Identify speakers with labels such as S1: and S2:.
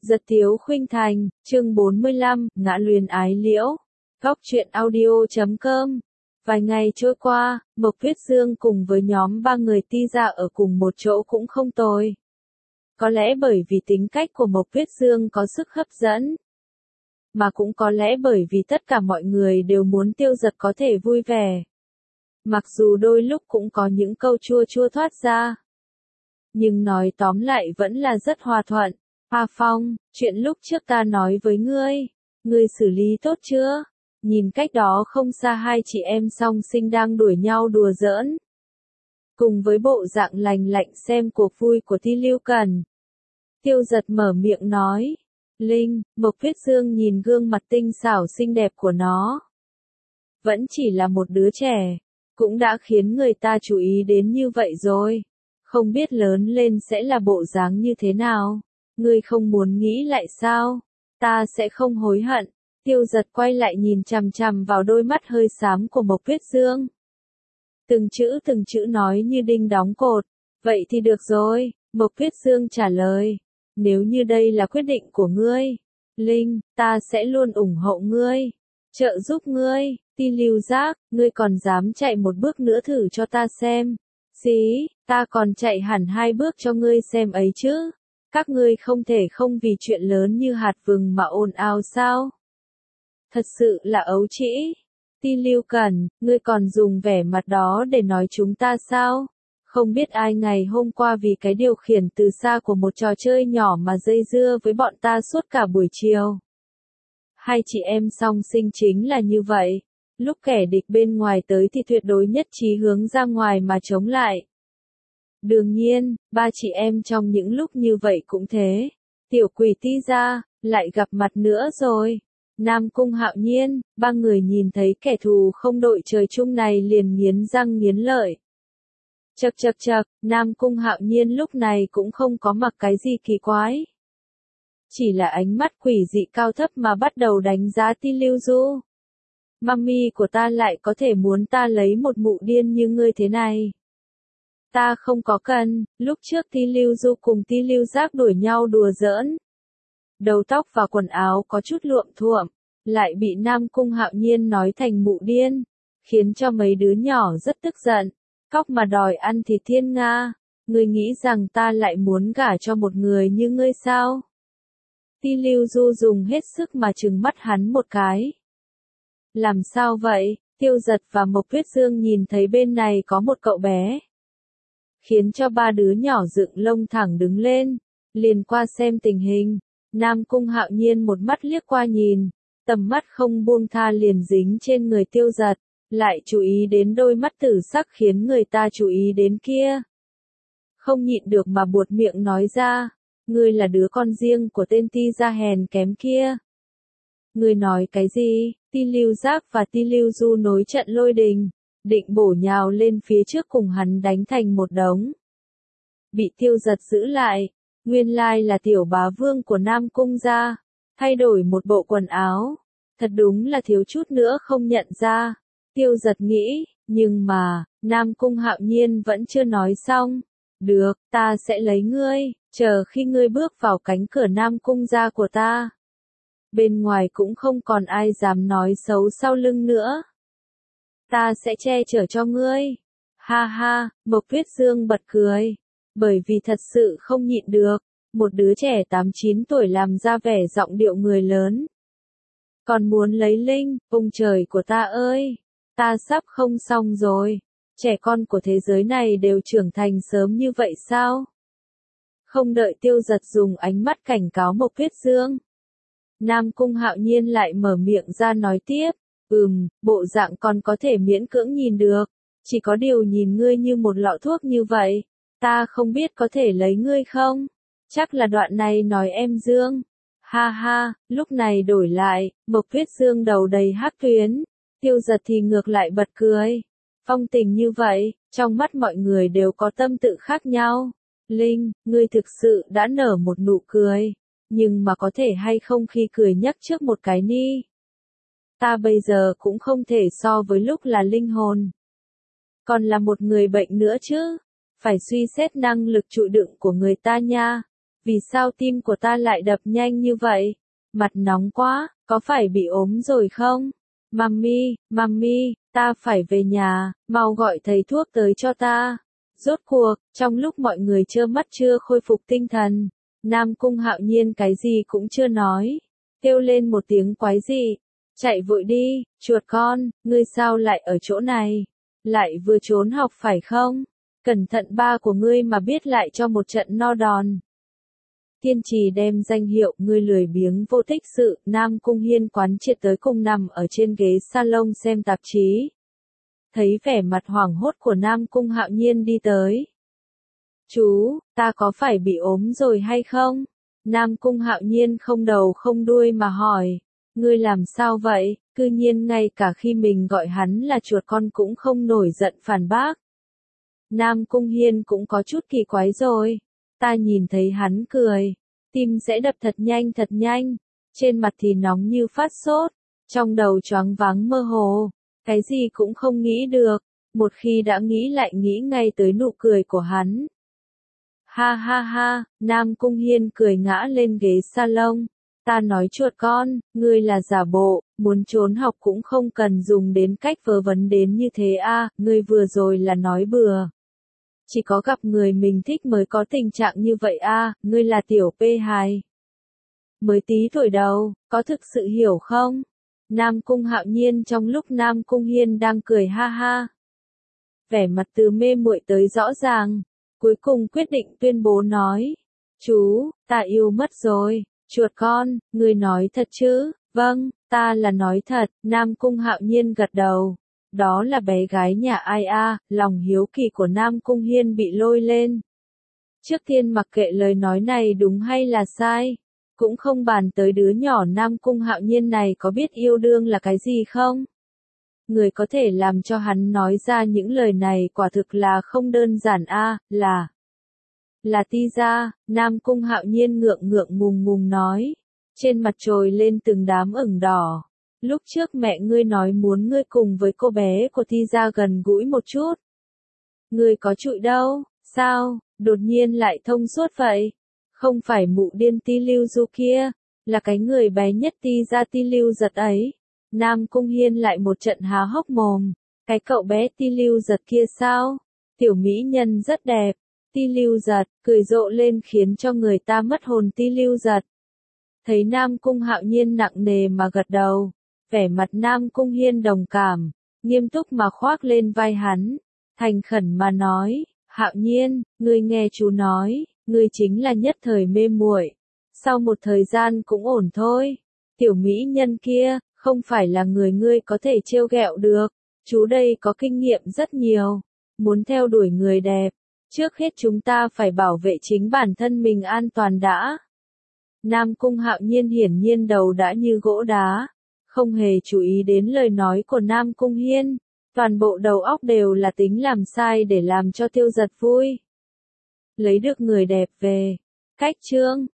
S1: Giật Tiếu Khuynh Thành, chương 45, Ngã Luyến Ái Liễu. Góc truyện audio.com. Vài ngày trôi qua, Mộc Tuyết Dương cùng với nhóm 3 người ti ra ở cùng một chỗ cũng không tồi. Có lẽ bởi vì tính cách của Mộc Tuyết Dương có sức hấp dẫn. Mà cũng có lẽ bởi vì tất cả mọi người đều muốn Tiêu Giật có thể vui vẻ. Mặc dù đôi lúc cũng có những câu chua chua thoát ra. Nhưng nói tóm lại vẫn là rất hòa thuận. A Phong, chuyện lúc trước ta nói với ngươi xử lý tốt chưa? Nhìn cách đó không xa hai chị em song sinh đang đuổi nhau đùa giỡn. Cùng với bộ dạng lành lạnh xem cuộc vui của Ti Lưu Cần. Tiêu Giật mở miệng nói. Linh, Mộc Tuyết Dương nhìn gương mặt tinh xảo xinh đẹp của nó. Vẫn chỉ là một đứa trẻ, cũng đã khiến người ta chú ý đến như vậy rồi. Không biết lớn lên sẽ là bộ dáng như thế nào. Ngươi không muốn nghĩ lại sao? Ta sẽ không hối hận. Tiêu Giật quay lại nhìn chằm chằm vào đôi mắt hơi xám của Mộc Tuyết Dương. Từng chữ nói như đinh đóng cột. Vậy thì được rồi, Mộc Tuyết Dương trả lời. Nếu như đây là quyết định của ngươi, Linh, ta sẽ luôn ủng hộ ngươi. Trợ giúp ngươi, Ti Lưu Giác, ngươi còn dám chạy một bước nữa thử cho ta xem. Xí, ta còn chạy hẳn 2 bước cho ngươi xem ấy chứ. Các ngươi không thể không vì chuyện lớn như hạt vừng mà ồn ào sao? Thật sự là ấu trĩ. Ti Lưu Cẩn, ngươi còn dùng vẻ mặt đó để nói chúng ta sao? Không biết ai ngày hôm qua vì cái điều khiển từ xa của một trò chơi nhỏ mà dây dưa với bọn ta suốt cả buổi chiều. Hai chị em song sinh chính là như vậy. Lúc kẻ địch bên ngoài tới thì tuyệt đối nhất trí hướng ra ngoài mà chống lại. Đương nhiên, ba chị em trong những lúc như vậy cũng thế. Tiểu Quỷ Ti ra, lại gặp mặt nữa rồi. Nam Cung Hạo Nhiên, 3 người nhìn thấy kẻ thù không đội trời chung này liền nghiến răng nghiến lợi. Chậc, Nam Cung Hạo Nhiên lúc này cũng không có mặc cái gì kỳ quái. Chỉ là ánh mắt quỷ dị cao thấp mà bắt đầu đánh giá Ti Lưu Du. Mami của ta lại có thể muốn ta lấy một mụ điên như ngươi thế này. Ta không có cần, lúc trước Ti Lưu Du cùng Ti Lưu Giác đuổi nhau đùa giỡn. Đầu tóc và quần áo có chút luộm thuộm, lại bị Nam Cung Hạo Nhiên nói thành mụ điên, khiến cho mấy đứa nhỏ rất tức giận, cóc mà đòi ăn thịt thiên nga, ngươi nghĩ rằng ta lại muốn gả cho một người như ngươi sao? Ti Lưu Du dùng hết sức mà trừng mắt hắn một cái. Làm sao vậy? Tiêu Giật và Mộc Tuyết Dương nhìn thấy bên này có một cậu bé. Khiến cho 3 đứa nhỏ dựng lông thẳng đứng lên, liền qua xem tình hình. Nam Cung Hạo Nhiên một mắt liếc qua nhìn, tầm mắt không buông tha liền dính trên người Tiêu Giật, lại chú ý đến đôi mắt tử sắc khiến người ta chú ý đến kia. Không nhịn được mà buột miệng nói ra, ngươi là đứa con riêng của tên Ti gia hèn kém kia. Ngươi nói cái gì? Ti Lưu Giác và Ti Lưu Du nối trận lôi đình, định bổ nhào lên phía trước cùng hắn đánh thành một đống. Bị Tiêu Giật giữ lại, nguyên lai là tiểu bá vương của Nam Cung gia, thay đổi một bộ quần áo, thật đúng là thiếu chút nữa không nhận ra. Tiêu Giật nghĩ, nhưng mà, Nam Cung Hạo Nhiên vẫn chưa nói xong. Được, ta sẽ lấy ngươi, chờ khi ngươi bước vào cánh cửa Nam Cung gia của ta. Bên ngoài cũng không còn ai dám nói xấu sau lưng nữa. Ta sẽ che chở cho ngươi. Ha ha, Mộc Tuyết Dương bật cười. Bởi vì thật sự không nhịn được, một đứa trẻ 8-9 tuổi làm ra vẻ giọng điệu người lớn. Còn muốn lấy Linh, ông trời của ta ơi, ta sắp không xong rồi. Trẻ con của thế giới này đều trưởng thành sớm như vậy sao? Không đợi Tiêu Giật dùng ánh mắt cảnh cáo Mộc Tuyết Dương. Nam Cung Hạo Nhiên lại mở miệng ra nói tiếp, bộ dạng còn có thể miễn cưỡng nhìn được, chỉ có điều nhìn ngươi như một lọ thuốc như vậy, ta không biết có thể lấy ngươi không? Chắc là đoạn này nói em Dương. Ha ha, lúc này đổi lại, Mộc Tuyết Dương đầu đầy hắc tuyến, Tiêu Giật thì ngược lại bật cười. Phong tình như vậy, trong mắt mọi người đều có tâm tự khác nhau. Linh, ngươi thực sự đã nở một nụ cười. Nhưng mà có thể hay không khi cười nhắc trước một cái ni. Ta bây giờ cũng không thể so với lúc là linh hồn. Còn là một người bệnh nữa chứ. Phải suy xét năng lực chịu đựng của người ta nha. Vì sao tim của ta lại đập nhanh như vậy? Mặt nóng quá, có phải bị ốm rồi không? Mami, ta phải về nhà, mau gọi thầy thuốc tới cho ta. Rốt cuộc, trong lúc mọi người trơ mắt chưa khôi phục tinh thần, Nam Cung Hạo Nhiên cái gì cũng chưa nói, kêu lên một tiếng quái dị, chạy vội đi, chuột con, ngươi sao lại ở chỗ này? Lại vừa trốn học phải không? Cẩn thận ba của ngươi mà biết lại cho một trận no đòn. Kiên trì đem danh hiệu ngươi lười biếng vô tích sự, Nam Cung Hiên quán triệt tới cùng nằm ở trên ghế salon xem tạp chí. Thấy vẻ mặt hoảng hốt của Nam Cung Hạo Nhiên đi tới. Chú, ta có phải bị ốm rồi hay không? Nam Cung Hạo Nhiên không đầu không đuôi mà hỏi. Ngươi làm sao vậy? Cư nhiên ngay cả khi mình gọi hắn là chuột con cũng không nổi giận phản bác. Nam Cung Hiên cũng có chút kỳ quái rồi. Ta nhìn thấy hắn cười. Tim sẽ đập thật nhanh. Trên mặt thì nóng như phát sốt. Trong đầu choáng váng mơ hồ. Cái gì cũng không nghĩ được. Một khi đã nghĩ lại nghĩ ngay tới nụ cười của hắn. Ha, Nam Cung Hiên cười ngã lên ghế salon. Ta nói chuột con, ngươi là giả bộ, muốn trốn học cũng không cần dùng đến cách vớ vẩn đến như thế a, ngươi vừa rồi là nói bừa. Chỉ có gặp người mình thích mới có tình trạng như vậy a, ngươi là tiểu P hài. Mới tí tuổi đầu, có thực sự hiểu không? Nam Cung Hạo Nhiên trong lúc Nam Cung Hiên đang cười ha. Vẻ mặt từ mê muội tới rõ ràng, cuối cùng quyết định tuyên bố nói. Chú, ta yêu mất rồi. Chuột con, ngươi nói thật chứ? Vâng, ta là nói thật, Nam Cung Hạo Nhiên gật đầu. Đó là bé gái nhà ai a? Lòng hiếu kỳ của Nam Cung Hiên bị lôi lên. Trước tiên mặc kệ lời nói này đúng hay là sai, cũng không bàn tới đứa nhỏ Nam Cung Hạo Nhiên này có biết yêu đương là cái gì không? Người có thể làm cho hắn nói ra những lời này quả thực là không đơn giản a, là Ti gia. Nam Cung Hạo Nhiên ngượng ngùng nói. Trên mặt trồi lên từng đám ửng đỏ. Lúc trước mẹ ngươi nói muốn ngươi cùng với cô bé của Ti gia gần gũi một chút. Ngươi có trụi đâu, sao, đột nhiên lại thông suốt vậy? Không phải mụ điên Ti Lưu Du kia, là cái người bé nhất Ti gia Ti Lưu Giật ấy. Nam Cung Hiên lại một trận há hốc mồm. Cái cậu bé Ti Lưu Giật kia sao? Tiểu mỹ nhân rất đẹp. Ti Lưu Giật, cười rộ lên khiến cho người ta mất hồn. Ti Lưu Giật. Thấy Nam Cung Hạo Nhiên nặng nề mà gật đầu, vẻ mặt Nam Cung Hiên đồng cảm, nghiêm túc mà khoác lên vai hắn, thành khẩn mà nói, Hạo Nhiên, ngươi nghe chú nói, ngươi chính là nhất thời mê muội, sau một thời gian cũng ổn thôi, tiểu mỹ nhân kia, không phải là người ngươi có thể trêu ghẹo được, chú đây có kinh nghiệm rất nhiều, muốn theo đuổi người đẹp, trước hết chúng ta phải bảo vệ chính bản thân mình an toàn đã. Nam Cung Hạo Nhiên hiển nhiên đầu đã như gỗ đá, không hề chú ý đến lời nói của Nam Cung Hiên, toàn bộ đầu óc đều là tính làm sai để làm cho Tiêu Giật vui. Lấy được người đẹp về. Cách chương